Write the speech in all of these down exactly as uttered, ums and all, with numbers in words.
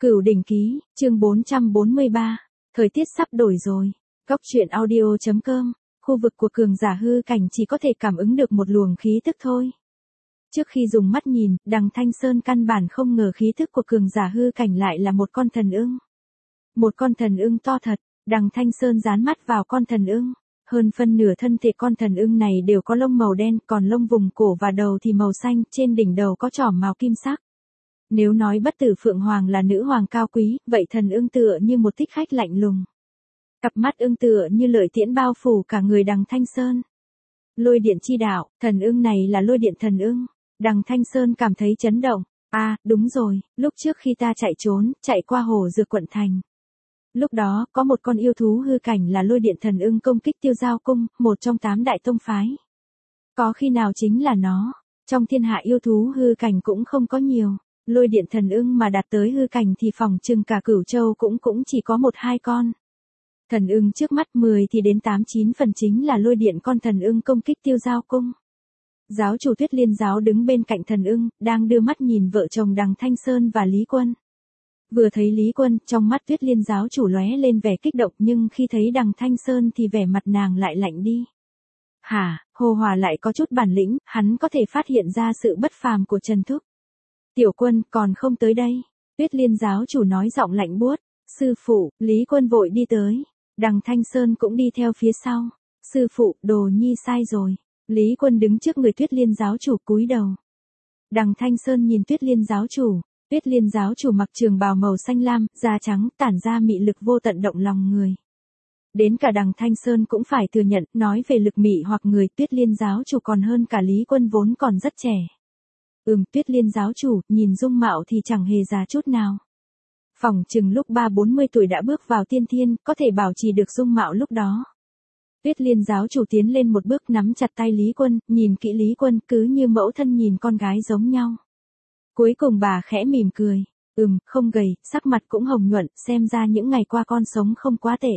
Cửu đỉnh ký, chương bốn trăm bốn mươi ba. Thời tiết sắp đổi rồi. Góc truyện audio chấm com. Khu vực của cường giả hư cảnh chỉ có thể cảm ứng được một luồng khí tức thôi. Trước khi dùng mắt nhìn, Đằng Thanh Sơn căn bản không ngờ khí tức của cường giả hư cảnh lại là một con thần ưng. Một con thần ưng to thật, Đằng Thanh Sơn dán mắt vào con thần ưng. Hơn phân nửa thân thể con thần ưng này đều có lông màu đen, còn lông vùng cổ và đầu thì màu xanh, trên đỉnh đầu có chỏm màu kim sắc. Nếu nói bất tử phượng hoàng là nữ hoàng cao quý, vậy thần ưng tựa như một thích khách lạnh lùng. Cặp mắt ưng tựa như lợi tiễn bao phủ cả người Đằng Thanh Sơn. Lôi điện chi đạo, thần ưng này là lôi điện thần ưng. Đằng Thanh Sơn cảm thấy chấn động. À, đúng rồi, lúc trước khi ta chạy trốn, chạy qua hồ Dược quận thành. Lúc đó, có một con yêu thú hư cảnh là lôi điện thần ưng công kích Tiêu Giao cung, một trong tám đại tông phái. Có khi nào chính là nó, trong thiên hạ yêu thú hư cảnh cũng không có nhiều. Lôi điện thần ưng mà đạt tới hư cảnh thì phòng chừng cả Cửu Châu cũng cũng chỉ có một hai con. Thần ưng trước mắt mười thì đến tám chín phần chính là lôi điện con thần ưng công kích Tiêu Giao cung. Giáo chủ Tuyết Liên giáo đứng bên cạnh thần ưng, đang đưa mắt nhìn vợ chồng Đằng Thanh Sơn và Lý Quân. Vừa thấy Lý Quân, trong mắt Tuyết Liên giáo chủ lóe lên vẻ kích động, nhưng khi thấy Đằng Thanh Sơn thì vẻ mặt nàng lại lạnh đi. Hả, Hồ Hòa lại có chút bản lĩnh, hắn có thể phát hiện ra sự bất phàm của Trần Thúc. Tiểu Quân còn không tới đây. Tuyết Liên giáo chủ nói giọng lạnh buốt. Sư phụ, Lý Quân vội đi tới. Đằng Thanh Sơn cũng đi theo phía sau. Sư phụ, đồ nhi sai rồi. Lý Quân đứng trước người Tuyết Liên giáo chủ cúi đầu. Đằng Thanh Sơn nhìn Tuyết Liên giáo chủ. Tuyết Liên giáo chủ mặc trường bào màu xanh lam, da trắng, tản ra mị lực vô tận động lòng người. Đến cả Đằng Thanh Sơn cũng phải thừa nhận, nói về lực mị hoặc người, Tuyết Liên giáo chủ còn hơn cả Lý Quân vốn còn rất trẻ. Ừm, Tuyết Liên giáo chủ, nhìn dung mạo thì chẳng hề già chút nào. Phỏng chừng lúc ba bốn mươi tuổi đã bước vào tiên thiên, có thể bảo trì được dung mạo lúc đó. Tuyết Liên giáo chủ tiến lên một bước nắm chặt tay Lý Quân, nhìn kỹ Lý Quân cứ như mẫu thân nhìn con gái giống nhau. Cuối cùng bà khẽ mỉm cười. Ừm, không gầy, sắc mặt cũng hồng nhuận, xem ra những ngày qua con sống không quá tệ.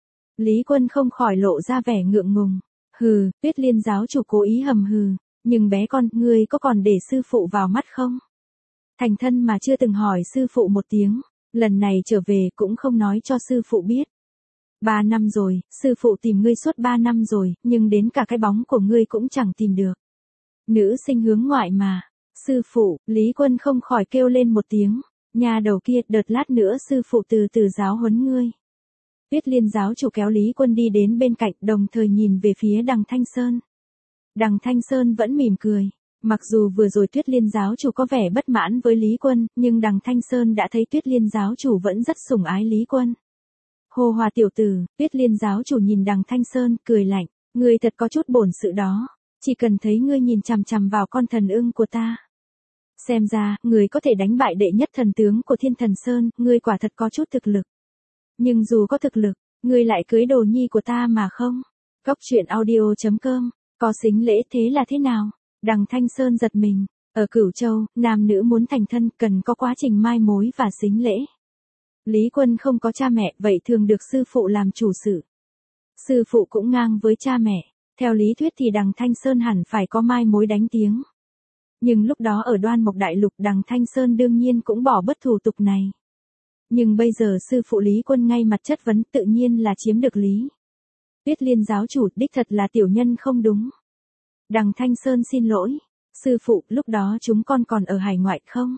Lý Quân không khỏi lộ ra vẻ ngượng ngùng. Hừ, Tuyết Liên giáo chủ cố ý hầm hừ. Nhưng bé con, ngươi có còn để sư phụ vào mắt không? Thành thân mà chưa từng hỏi sư phụ một tiếng, lần này trở về cũng không nói cho sư phụ biết. Ba năm rồi, sư phụ tìm ngươi suốt ba năm rồi, nhưng đến cả cái bóng của ngươi cũng chẳng tìm được. Nữ sinh hướng ngoại mà. Sư phụ, Lý Quân không khỏi kêu lên một tiếng. Nhà đầu kia, đợt lát nữa sư phụ từ từ giáo huấn ngươi. Tuyết Liên giáo chủ kéo Lý Quân đi đến bên cạnh, đồng thời nhìn về phía Đằng Thanh Sơn. Đằng Thanh Sơn vẫn mỉm cười. Mặc dù vừa rồi Tuyết Liên giáo chủ có vẻ bất mãn với Lý Quân, nhưng Đằng Thanh Sơn đã thấy Tuyết Liên giáo chủ vẫn rất sủng ái Lý Quân. Hồ Hòa tiểu tử, Tuyết Liên giáo chủ nhìn Đằng Thanh Sơn, cười lạnh. Ngươi thật có chút bổn sự đó. Chỉ cần thấy ngươi nhìn chằm chằm vào con thần ưng của ta. Xem ra, ngươi có thể đánh bại đệ nhất thần tướng của Thiên Thần Sơn, ngươi quả thật có chút thực lực. Nhưng dù có thực lực, ngươi lại cưới đồ nhi của ta mà không? Góc truyện audio chấm com. Có sính lễ thế là thế nào? Đằng Thanh Sơn giật mình. Ở Cửu Châu, nam nữ muốn thành thân cần có quá trình mai mối và sính lễ. Lý Quân không có cha mẹ, vậy thường được sư phụ làm chủ sự. Sư phụ cũng ngang với cha mẹ. Theo lý thuyết thì Đằng Thanh Sơn hẳn phải có mai mối đánh tiếng. Nhưng lúc đó ở Đoan Mộc Đại Lục, Đằng Thanh Sơn đương nhiên cũng bỏ bất thủ tục này. Nhưng bây giờ sư phụ Lý Quân ngay mặt chất vấn, tự nhiên là chiếm được lý. Tuyết Liên giáo chủ, đích thật là tiểu nhân không đúng. Đằng Thanh Sơn xin lỗi. Sư phụ, lúc đó chúng con còn ở hải ngoại không?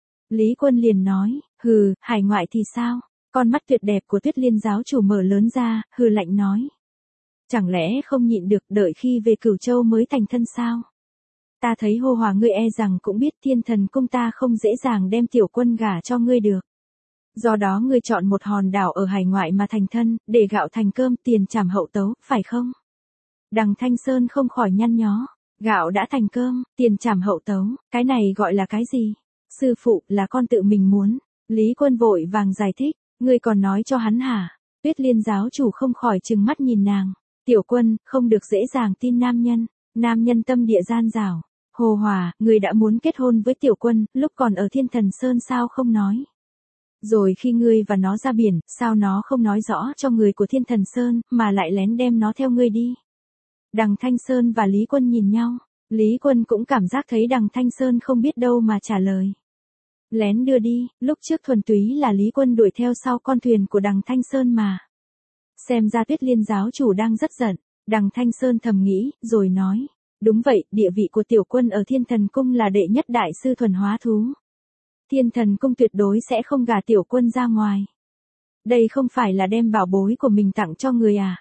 Lý Quân liền nói, hừ, hải ngoại thì sao? Con mắt tuyệt đẹp của Tuyết Liên giáo chủ mở lớn ra, hừ lạnh nói. Chẳng lẽ không nhịn được đợi khi về Cửu Châu mới thành thân sao? Ta thấy Hồ Hòa ngươi e rằng cũng biết Thiên Thần cung ta không dễ dàng đem Tiểu Quân gả cho ngươi được. Do đó ngươi chọn một hòn đảo ở hải ngoại mà thành thân, để gạo thành cơm, tiền trảm hậu tấu, phải không? Đằng Thanh Sơn không khỏi nhăn nhó. Gạo đã thành cơm, tiền trảm hậu tấu, cái này gọi là cái gì? Sư phụ, là con tự mình muốn. Lý Quân vội vàng giải thích. Ngươi còn nói cho hắn hả? Tuyết Liên giáo chủ không khỏi trừng mắt nhìn nàng. Tiểu Quân, không được dễ dàng tin nam nhân. Nam nhân tâm địa gian dảo. Hồ Hòa, ngươi đã muốn kết hôn với Tiểu Quân, lúc còn ở Thiên Thần Sơn sao không nói? Rồi khi ngươi và nó ra biển, sao nó không nói rõ cho người của Thiên Thần Sơn, mà lại lén đem nó theo ngươi đi? Đằng Thanh Sơn và Lý Quân nhìn nhau. Lý Quân cũng cảm giác thấy Đằng Thanh Sơn không biết đâu mà trả lời. Lén đưa đi, lúc trước thuần túy là Lý Quân đuổi theo sau con thuyền của đằng Thanh Sơn mà. Xem ra Tuyết Liên giáo chủ đang rất giận, đằng Thanh Sơn thầm nghĩ, rồi nói. Đúng vậy, địa vị của tiểu quân ở Thiên Thần Cung là đệ nhất đại sư thuần hóa thú. Thiên Thần Cung tuyệt đối sẽ không gả tiểu quân ra ngoài. Đây không phải là đem bảo bối của mình tặng cho người à?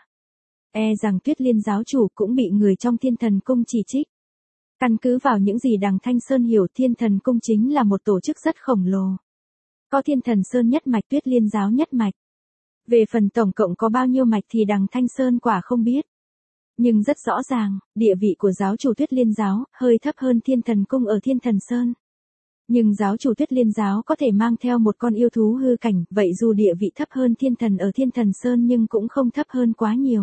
E rằng Tuyết Liên giáo chủ cũng bị người trong Thiên Thần Cung chỉ trích. Căn cứ vào những gì đằng Thanh Sơn hiểu, Thiên Thần Cung chính là một tổ chức rất khổng lồ. Có Thiên Thần Sơn nhất mạch, Tuyết Liên giáo nhất mạch. Về phần tổng cộng có bao nhiêu mạch thì đằng Thanh Sơn quả không biết. Nhưng rất rõ ràng, địa vị của giáo chủ Tuyết Liên giáo hơi thấp hơn Thiên Thần Cung ở Thiên Thần Sơn. Nhưng giáo chủ Tuyết Liên giáo có thể mang theo một con yêu thú hư cảnh, vậy dù địa vị thấp hơn thiên thần ở Thiên Thần Sơn nhưng cũng không thấp hơn quá nhiều.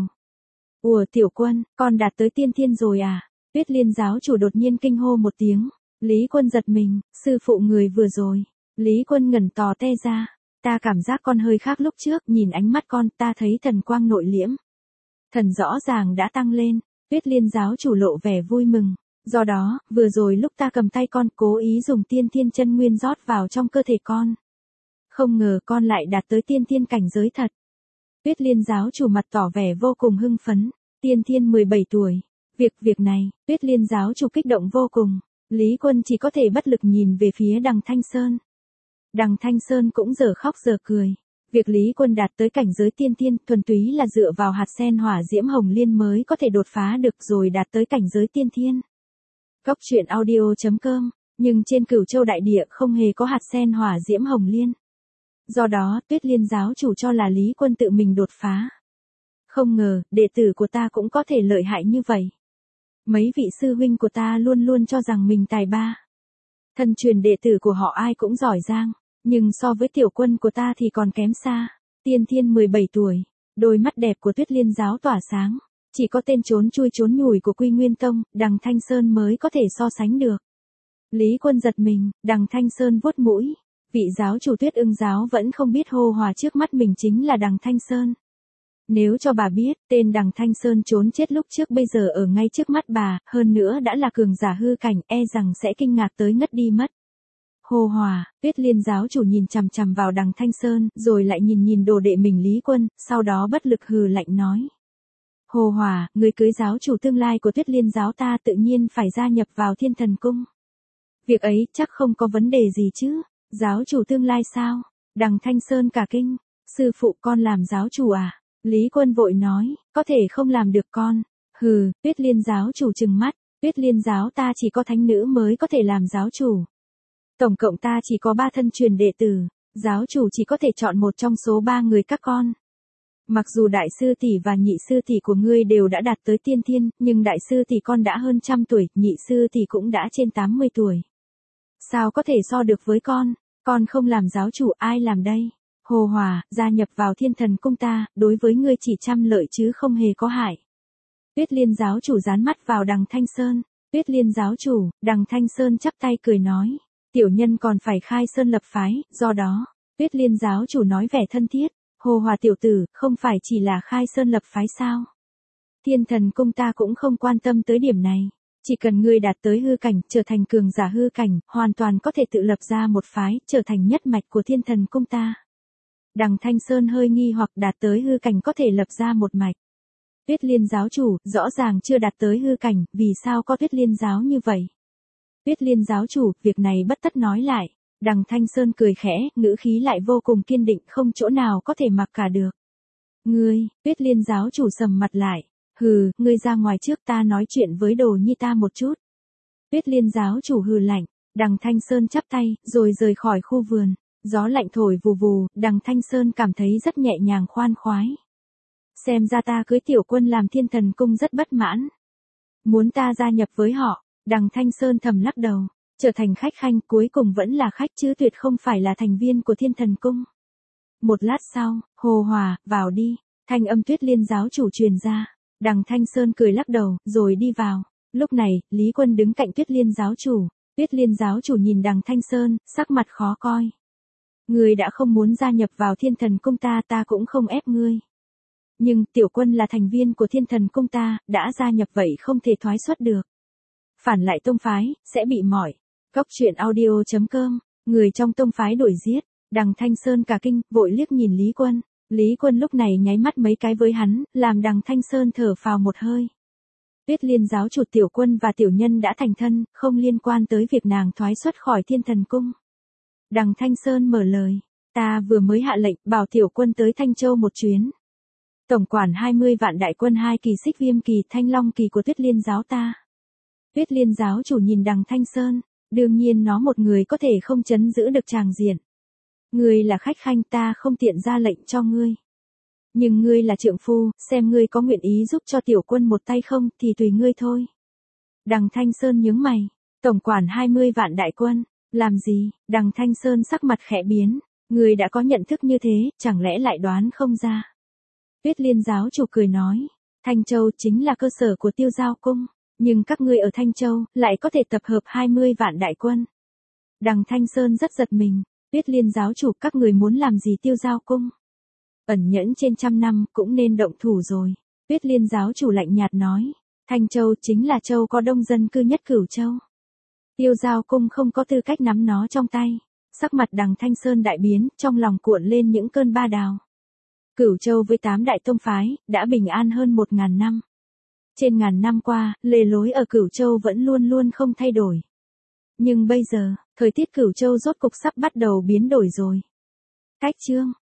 Ủa tiểu quân, con đạt tới tiên thiên rồi à? Tuyết Liên giáo chủ đột nhiên kinh hô một tiếng. Lý Quân giật mình, sư phụ người vừa rồi. Lý Quân ngẩn tò te ra. Ta cảm giác con hơi khác lúc trước, nhìn ánh mắt con ta thấy thần quang nội liễm. Thần rõ ràng đã tăng lên. Tuyết Liên giáo chủ lộ vẻ vui mừng. Do đó, vừa rồi lúc ta cầm tay con cố ý dùng tiên thiên chân nguyên rót vào trong cơ thể con. Không ngờ con lại đạt tới tiên thiên cảnh giới thật. Tuyết Liên giáo chủ mặt tỏ vẻ vô cùng hưng phấn. Tiên thiên mười bảy tuổi. Việc việc này, Tuyết Liên giáo chủ kích động vô cùng. Lý Quân chỉ có thể bất lực nhìn về phía đằng Thanh Sơn. Đằng Thanh Sơn cũng giờ khóc giờ cười. Việc Lý Quân đạt tới cảnh giới tiên thiên thuần túy là dựa vào hạt sen hỏa diễm hồng liên mới có thể đột phá được rồi đạt tới cảnh giới tiên thiên. Góc truyện audio chấm com, nhưng trên Cửu Châu đại địa không hề có hạt sen hỏa diễm hồng liên. Do đó, Tuyết Liên giáo chủ cho là Lý Quân tự mình đột phá. Không ngờ, đệ tử của ta cũng có thể lợi hại như vậy. Mấy vị sư huynh của ta luôn luôn cho rằng mình tài ba. Thân truyền đệ tử của họ ai cũng giỏi giang, nhưng so với tiểu quân của ta thì còn kém xa. Tiên thiên mười bảy tuổi, đôi mắt đẹp của Tuyết Liên giáo tỏa sáng. Chỉ có tên trốn chui trốn nhủi của Quy Nguyên Tông, đằng Thanh Sơn mới có thể so sánh được. Lý Quân giật mình, đằng Thanh Sơn vuốt mũi. Vị giáo chủ Tuyết Ưng giáo vẫn không biết hô hòa trước mắt mình chính là đằng Thanh Sơn. Nếu cho bà biết, tên đằng Thanh Sơn trốn chết lúc trước bây giờ ở ngay trước mắt bà, hơn nữa đã là cường giả hư cảnh, e rằng sẽ kinh ngạc tới ngất đi mất. Hô hòa, Tuyết Liên giáo chủ nhìn chằm chằm vào đằng Thanh Sơn, rồi lại nhìn nhìn đồ đệ mình Lý Quân, sau đó bất lực hừ lạnh nói. Hồ Hòa, người cưới giáo chủ tương lai của Tuyết Liên giáo ta tự nhiên phải gia nhập vào Thiên Thần Cung. Việc ấy chắc không có vấn đề gì chứ, giáo chủ tương lai sao? Đằng Thanh Sơn cả kinh, sư phụ con làm giáo chủ à? Lý Quân vội nói, có thể không làm được con. Hừ, Tuyết Liên giáo chủ trừng mắt, Tuyết Liên giáo ta chỉ có thánh nữ mới có thể làm giáo chủ. Tổng cộng ta chỉ có ba thân truyền đệ tử, giáo chủ chỉ có thể chọn một trong số ba người các con. Mặc dù đại sư tỷ và nhị sư tỷ của ngươi đều đã đạt tới tiên thiên, nhưng đại sư tỷ con đã hơn trăm tuổi, nhị sư tỷ cũng đã trên tám mươi tuổi. Sao có thể so được với con? Con không làm giáo chủ ai làm đây? Hồ Hòa, gia nhập vào Thiên Thần Cung ta, đối với ngươi chỉ trăm lợi chứ không hề có hại. Tuyết Liên giáo chủ dán mắt vào đằng Thanh Sơn. Tuyết Liên giáo chủ, đằng Thanh Sơn chắp tay cười nói. Tiểu nhân còn phải khai sơn lập phái, do đó, Tuyết Liên giáo chủ nói vẻ thân thiết. Hồ Hòa tiểu tử, không phải chỉ là khai sơn lập phái sao? Thiên Thần Cung ta cũng không quan tâm tới điểm này. Chỉ cần ngươi đạt tới hư cảnh, trở thành cường giả hư cảnh, hoàn toàn có thể tự lập ra một phái, trở thành nhất mạch của Thiên Thần Cung ta. Đằng Thanh Sơn hơi nghi hoặc đạt tới hư cảnh có thể lập ra một mạch. Tuyết Liên giáo chủ, rõ ràng chưa đạt tới hư cảnh, vì sao có Tuyết Liên giáo như vậy? Tuyết Liên giáo chủ, việc này bất tất nói lại. Đằng Thanh Sơn cười khẽ, ngữ khí lại vô cùng kiên định, không chỗ nào có thể mặc cả được. Ngươi, Tuyết Liên giáo chủ sầm mặt lại. Hừ, ngươi ra ngoài trước ta nói chuyện với đồ nhi ta một chút. Tuyết Liên giáo chủ hừ lạnh. Đằng Thanh Sơn chắp tay, rồi rời khỏi khu vườn. Gió lạnh thổi vù vù, đằng Thanh Sơn cảm thấy rất nhẹ nhàng khoan khoái. Xem ra ta cưới tiểu quân làm Thiên Thần Cung rất bất mãn. Muốn ta gia nhập với họ, đằng Thanh Sơn thầm lắc đầu. Trở thành khách khanh cuối cùng vẫn là khách chứ tuyệt không phải là thành viên của Thiên Thần Cung. Một lát sau, Hồ Hòa, vào đi, thanh âm Tuyết Liên giáo chủ truyền ra. Đằng Thanh Sơn cười lắc đầu, rồi đi vào. Lúc này, Lý Quân đứng cạnh Tuyết Liên giáo chủ. Tuyết Liên giáo chủ nhìn đằng Thanh Sơn, sắc mặt khó coi. Ngươi đã không muốn gia nhập vào Thiên Thần Cung ta, ta cũng không ép ngươi. Nhưng, tiểu quân là thành viên của Thiên Thần Cung ta, đã gia nhập vậy không thể thoái xuất được. Phản lại tông phái, sẽ bị mỏi. Góc truyện audio chấm com Người trong tông phái đuổi giết, Đằng Thanh Sơn cả kinh, vội liếc nhìn Lý Quân. Lý Quân lúc này nháy mắt mấy cái với hắn, làm Đằng Thanh Sơn thở phào một hơi. Tuyết Liên giáo chủ Tiểu Quân và Tiểu Nhân đã thành thân, không liên quan tới việc nàng thoái xuất khỏi Thiên Thần Cung. Đằng Thanh Sơn mở lời, ta vừa mới hạ lệnh bảo Tiểu Quân tới Thanh Châu một chuyến. Tổng quản hai mươi vạn đại quân hai kỳ Xích Viêm kỳ Thanh Long kỳ của Tuyết Liên giáo ta. Tuyết Liên giáo chủ nhìn Đằng Thanh Sơn, đương nhiên nó một người có thể không trấn giữ được tràng diện. Ngươi là khách khanh, ta không tiện ra lệnh cho ngươi. Nhưng ngươi là trượng phu, xem ngươi có nguyện ý giúp cho Tiểu Quân một tay không thì tùy ngươi thôi. Đằng Thanh Sơn nhướng mày, tổng quản hai mươi vạn đại quân, làm gì? Đằng Thanh Sơn sắc mặt khẽ biến, ngươi đã có nhận thức như thế, chẳng lẽ lại đoán không ra? Tuyết Liên giáo chủ cười nói, Thanh Châu chính là cơ sở của Tiêu Giao cung, nhưng các ngươi ở Thanh Châu lại có thể tập hợp hai mươi vạn đại quân. Đằng Thanh Sơn rất giật mình, Tuyết Liên giáo chủ, các người muốn làm gì Tiêu Giao cung? Ẩn nhẫn trên trăm năm cũng nên động thủ rồi. Tuyết Liên giáo chủ lạnh nhạt nói, Thanh Châu chính là châu có đông dân cư nhất Cửu Châu. Tiêu Giao cung không có tư cách nắm nó trong tay. Sắc mặt Đằng Thanh Sơn đại biến, trong lòng cuộn lên những cơn ba đào. Cửu Châu với tám đại tông phái, đã bình an hơn một ngàn năm. Trên ngàn năm qua, lề lối ở Cửu Châu vẫn luôn luôn không thay đổi. Nhưng bây giờ, thời tiết Cửu Châu rốt cục sắp bắt đầu biến đổi rồi. Cách chương